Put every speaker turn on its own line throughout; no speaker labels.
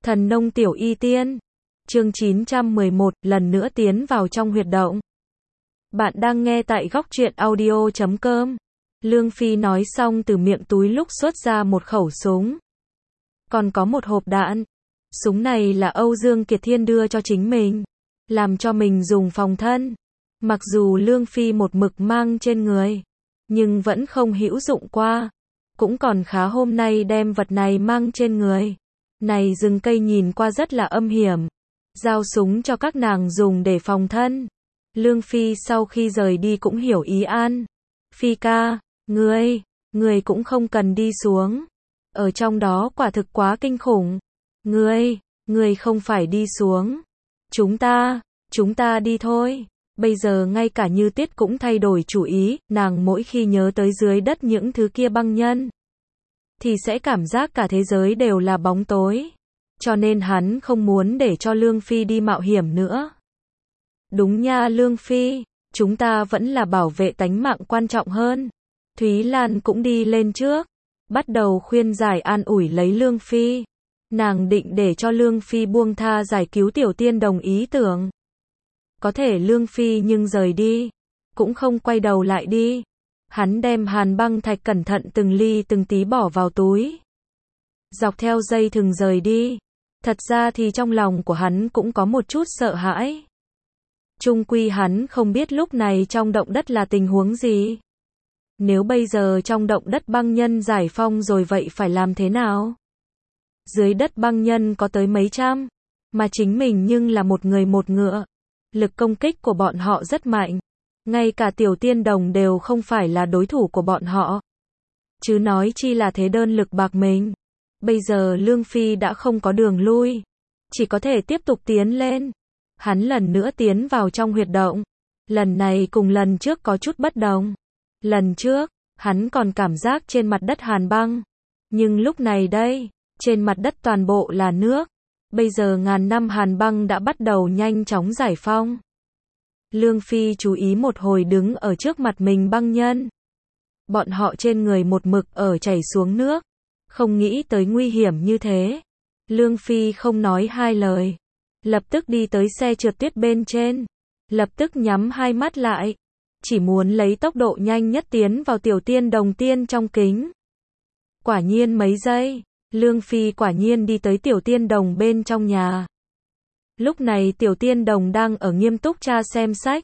Thần nông tiểu y tiên. Chương 911, lần nữa tiến vào trong huyệt động. Bạn đang nghe tại góc truyện audio.com. Lương Phi nói xong từ miệng túi lúc xuất ra một khẩu súng. Còn có một hộp đạn. Súng này là Âu Dương Kiệt Thiên đưa cho chính mình, làm cho mình dùng phòng thân. Mặc dù Lương Phi một mực mang trên người, nhưng vẫn không hữu dụng qua. Cũng còn khá hôm nay đem vật này mang trên người. Này rừng cây nhìn qua rất là âm hiểm. Giao súng cho các nàng dùng để phòng thân. Lương Phi sau khi rời đi cũng hiểu ý An. Phi ca, ngươi cũng không cần đi xuống. Ở trong đó quả thực quá kinh khủng. Ngươi không phải đi xuống. Chúng ta đi thôi. Bây giờ ngay cả Như Tiết cũng thay đổi chủ ý, nàng mỗi khi nhớ tới dưới đất những thứ kia băng nhân, thì sẽ cảm giác cả thế giới đều là bóng tối. Cho nên hắn không muốn để cho Lương Phi đi mạo hiểm nữa. Đúng nha Lương Phi, chúng ta vẫn là bảo vệ tánh mạng quan trọng hơn. Thúy Lan cũng đi lên trước, bắt đầu khuyên giải an ủi lấy Lương Phi. Nàng định để cho Lương Phi buông tha giải cứu Tiểu Tiên Đồng ý tưởng. Có thể Lương Phi nhưng rời đi, cũng không quay đầu lại đi. Hắn đem hàn băng thạch cẩn thận từng ly từng tí bỏ vào túi. Dọc theo dây thừng rời đi. Thật ra thì trong lòng của hắn cũng có một chút sợ hãi. Chung quy hắn không biết lúc này trong động đất là tình huống gì. Nếu bây giờ trong động đất băng nhân giải phong rồi vậy phải làm thế nào? Dưới đất băng nhân có tới mấy trăm, mà chính mình nhưng là một người một ngựa. Lực công kích của bọn họ rất mạnh. Ngay cả Tiểu Tiên Đồng đều không phải là đối thủ của bọn họ. Chứ nói chi là thế đơn lực bạc mình. Bây giờ Lương Phi đã không có đường lui. Chỉ có thể tiếp tục tiến lên. Hắn lần nữa tiến vào trong huyệt động. Lần này cùng lần trước có chút bất đồng. Lần trước, hắn còn cảm giác trên mặt đất hàn băng. Nhưng lúc này đây, trên mặt đất toàn bộ là nước. Bây giờ ngàn năm hàn băng đã bắt đầu nhanh chóng giải phong. Lương Phi chú ý một hồi đứng ở trước mặt mình băng nhân. Bọn họ trên người một mực ở chảy xuống nước. Không nghĩ tới nguy hiểm như thế. Lương Phi không nói hai lời. Lập tức đi tới xe trượt tuyết bên trên. Lập tức nhắm hai mắt lại. Chỉ muốn lấy tốc độ nhanh nhất tiến vào Tiểu Tiên Đồng tiên trong kính. Quả nhiên mấy giây, Lương Phi quả nhiên đi tới Tiểu Tiên Đồng bên trong nhà. Lúc này Tiểu Tiên Đồng đang ở nghiêm túc tra xem sách.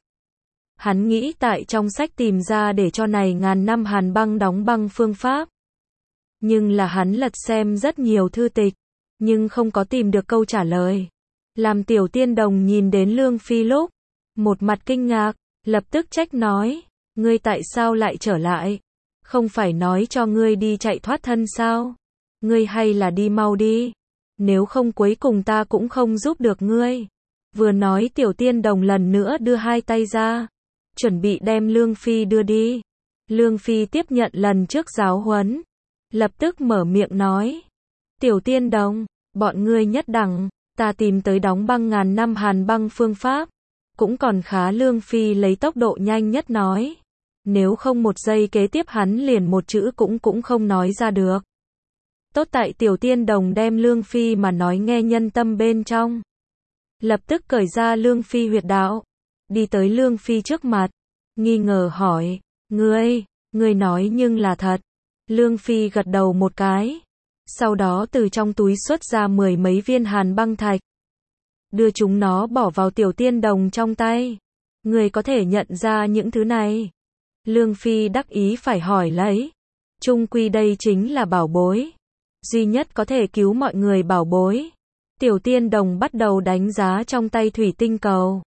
Hắn nghĩ tại trong sách tìm ra để cho này ngàn năm hàn băng đóng băng phương pháp. Nhưng là hắn lật xem rất nhiều thư tịch, nhưng không có tìm được câu trả lời. Làm Tiểu Tiên Đồng nhìn đến Lương Phi lúc, một mặt kinh ngạc, lập tức trách nói, ngươi tại sao lại trở lại? Không phải nói cho ngươi đi chạy thoát thân sao? Ngươi hay là đi mau đi, nếu không cuối cùng ta cũng không giúp được ngươi. Vừa nói Tiểu Tiên Đồng lần nữa đưa hai tay ra, chuẩn bị đem Lương Phi đưa đi. Lương Phi tiếp nhận lần trước giáo huấn, lập tức mở miệng nói, Tiểu Tiên Đồng, bọn ngươi nhất đẳng, ta tìm tới đóng băng ngàn năm hàn băng phương pháp. Cũng còn khá Lương Phi lấy tốc độ nhanh nhất nói. Nếu không một giây kế tiếp hắn liền một chữ cũng không nói ra được. Tốt tại Tiểu Tiên Đồng đem Lương Phi mà nói nghe nhân tâm bên trong. Lập tức cởi ra Lương Phi huyệt đạo. Đi tới Lương Phi trước mặt. Nghi ngờ hỏi. Ngươi nói nhưng là thật. Lương Phi gật đầu một cái. Sau đó từ trong túi xuất ra 10 mấy viên hàn băng thạch. Đưa chúng nó bỏ vào Tiểu Tiên Đồng trong tay. Người có thể nhận ra những thứ này. Lương Phi đắc ý phải hỏi lấy. Chung quy đây chính là bảo bối. Duy nhất có thể cứu mọi người bảo bối. Tiểu Tiên Đồng bắt đầu đánh giá trong tay thủy tinh cầu.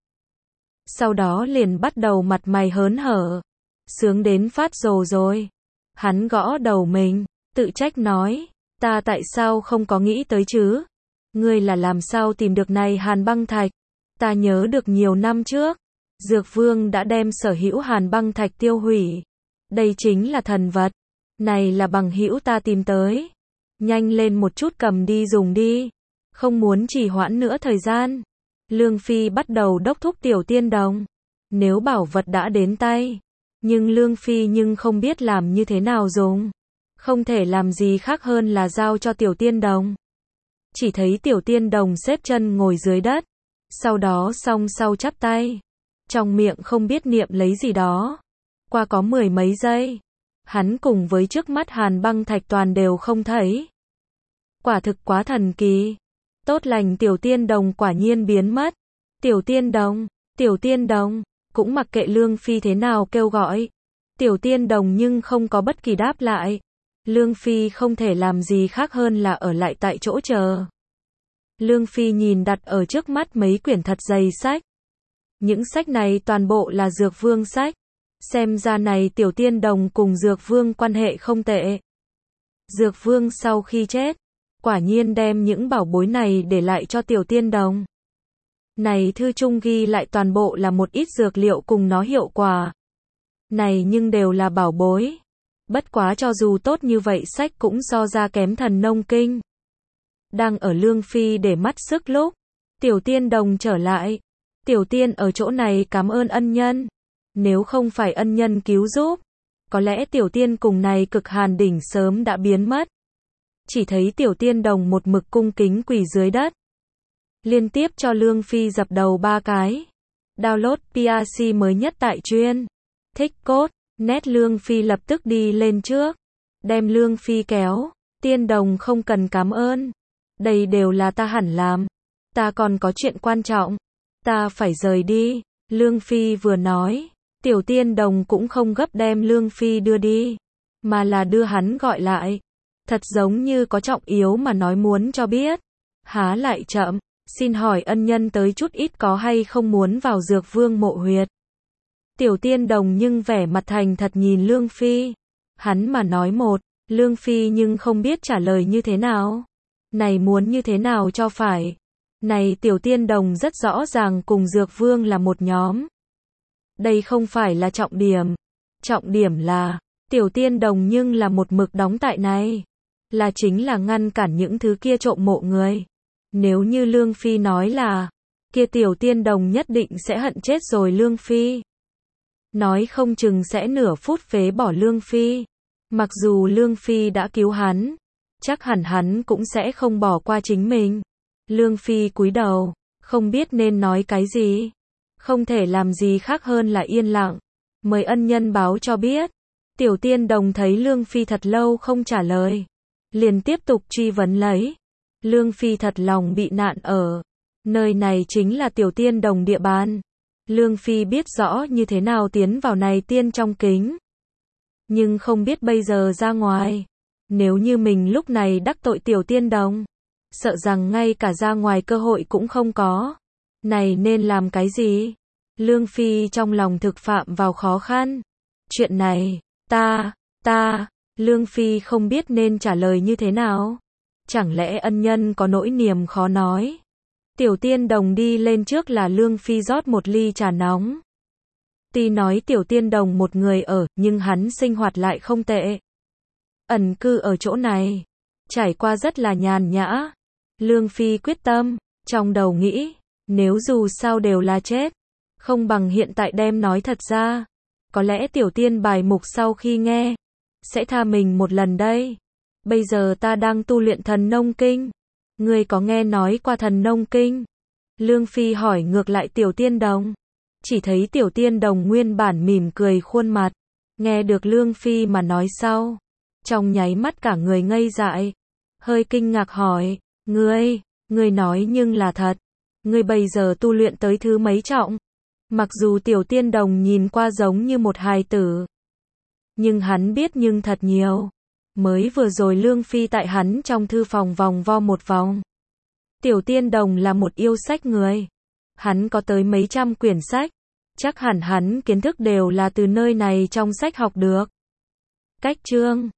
Sau đó liền bắt đầu mặt mày hớn hở. Sướng đến phát rồ rồi. Hắn gõ đầu mình, tự trách nói. Ta tại sao không có nghĩ tới chứ? Ngươi là làm sao tìm được này hàn băng thạch? Ta nhớ được nhiều năm trước, Dược Vương đã đem sở hữu hàn băng thạch tiêu hủy. Đây chính là thần vật. Này là bằng hữu ta tìm tới. Nhanh lên một chút cầm đi dùng đi. Không muốn trì hoãn nữa thời gian. Lương Phi bắt đầu đốc thúc Tiểu Tiên Đồng. Nếu bảo vật đã đến tay, nhưng Lương Phi nhưng không biết làm như thế nào dùng. Không thể làm gì khác hơn là giao cho Tiểu Tiên Đồng. chỉ thấy Tiểu Tiên Đồng xếp chân ngồi dưới đất, sau đó song sau chắp tay, trong miệng không biết niệm lấy gì đó. Qua có 10 mấy giây, hắn cùng với trước mắt Hàn Băng Thạch toàn đều không thấy. Quả thực quá thần kỳ. Tốt lành Tiểu Tiên Đồng quả nhiên biến mất. Tiểu Tiên Đồng, cũng mặc kệ Lương Phi thế nào kêu gọi. Tiểu Tiên Đồng nhưng không có bất kỳ đáp lại. Lương Phi không thể làm gì khác hơn là ở lại tại chỗ chờ. Lương Phi nhìn đặt ở trước mắt mấy quyển thật dày sách. Những sách này toàn bộ là Dược Vương sách. Xem ra này Tiểu Tiên Đồng cùng Dược Vương quan hệ không tệ. Dược Vương sau khi chết, quả nhiên đem những bảo bối này để lại cho Tiểu Tiên Đồng. Này thư chung ghi lại toàn bộ là một ít dược liệu cùng nó hiệu quả. Này nhưng đều là bảo bối. Bất quá cho dù tốt như vậy sách cũng so ra kém Thần Nông Kinh. Đang ở Lương Phi để mắt sức lúc, Tiểu Tiên Đồng trở lại. Tiểu Tiên ở chỗ này cảm ơn ân nhân. Nếu không phải ân nhân cứu giúp, có lẽ Tiểu Tiên cùng này Cực Hàn đỉnh sớm đã biến mất. Chỉ thấy Tiểu Tiên Đồng một mực cung kính quỳ dưới đất, liên tiếp cho Lương Phi dập đầu 3 cái. Download PRC mới nhất tại chuyên thích cốt net. Lương Phi lập tức đi lên trước, đem Lương Phi kéo. Tiên Đồng không cần cảm ơn, đây đều là ta hẳn làm. Ta còn có chuyện quan trọng, ta phải rời đi. Lương Phi vừa nói, Tiểu Tiên Đồng cũng không gấp đem Lương Phi đưa đi, mà là đưa hắn gọi lại. Thật giống như có trọng yếu mà nói muốn cho biết. Há lại chậm, xin hỏi ân nhân tới chút ít có hay không muốn vào Dược Vương mộ huyệt. Tiểu Tiên Đồng nhưng vẻ mặt thành thật nhìn Lương Phi. Hắn mà nói một, Lương Phi nhưng không biết trả lời như thế nào. Này muốn như thế nào cho phải. Này Tiểu Tiên Đồng rất rõ ràng cùng Dược Vương là một nhóm. Đây không phải là trọng điểm. Trọng điểm là, Tiểu Tiên Đồng nhưng là một mực đóng tại này. Là chính là ngăn cản những thứ kia trộm mộ người. Nếu như Lương Phi nói là, kia Tiểu Tiên Đồng nhất định sẽ hận chết rồi Lương Phi. Nói không chừng sẽ nửa phút phế bỏ Lương Phi. Mặc dù Lương Phi đã cứu hắn, chắc hẳn hắn cũng sẽ không bỏ qua chính mình. Lương Phi cúi đầu, không biết nên nói cái gì. Không thể làm gì khác hơn là yên lặng. Mời ân nhân báo cho biết. Tiểu Tiên Đồng thấy Lương Phi thật lâu không trả lời, liền tiếp tục truy vấn lấy. Lương Phi thật lòng bị nạn ở nơi này chính là Tiểu Tiên Đồng địa bàn. Lương Phi biết rõ như thế nào tiến vào này tiên trong kính, nhưng không biết bây giờ ra ngoài. Nếu như mình lúc này đắc tội Tiểu Tiên Đồng, sợ rằng ngay cả ra ngoài cơ hội cũng không có. Này nên làm cái gì? Lương Phi trong lòng thực phạm vào khó khăn. Chuyện này, Lương Phi không biết nên trả lời như thế nào. Chẳng lẽ ân nhân có nỗi niềm khó nói? Tiểu Tiên Đồng đi lên trước là Lương Phi rót một ly trà nóng. Tuy nói Tiểu Tiên Đồng một người ở, nhưng hắn sinh hoạt lại không tệ. Ẩn cư ở chỗ này, trải qua rất là nhàn nhã. Lương Phi quyết tâm, trong đầu nghĩ, nếu dù sao đều là chết, không bằng hiện tại đem nói thật ra. Có lẽ Tiểu Tiên bài mục sau khi nghe, sẽ tha mình một lần đây. Bây giờ ta đang tu luyện Thần Nông Kinh. Ngươi có nghe nói qua Thần Nông Kinh? Lương Phi hỏi ngược lại Tiểu Tiên Đồng. Chỉ thấy Tiểu Tiên Đồng nguyên bản mỉm cười khuôn mặt. Nghe được Lương Phi mà nói sau, trong nháy mắt cả người ngây dại. Hơi kinh ngạc hỏi, ngươi nói nhưng là thật. Ngươi bây giờ tu luyện tới thứ mấy trọng? Mặc dù Tiểu Tiên Đồng nhìn qua giống như một hài tử, nhưng hắn biết nhưng thật nhiều. Mới vừa rồi Lương Phi tại hắn trong thư phòng vòng vo một vòng. Tiểu Tiên Đồng là một yêu sách người. Hắn có tới mấy trăm quyển sách. Chắc hẳn hắn kiến thức đều là từ nơi này trong sách học được. Cách chương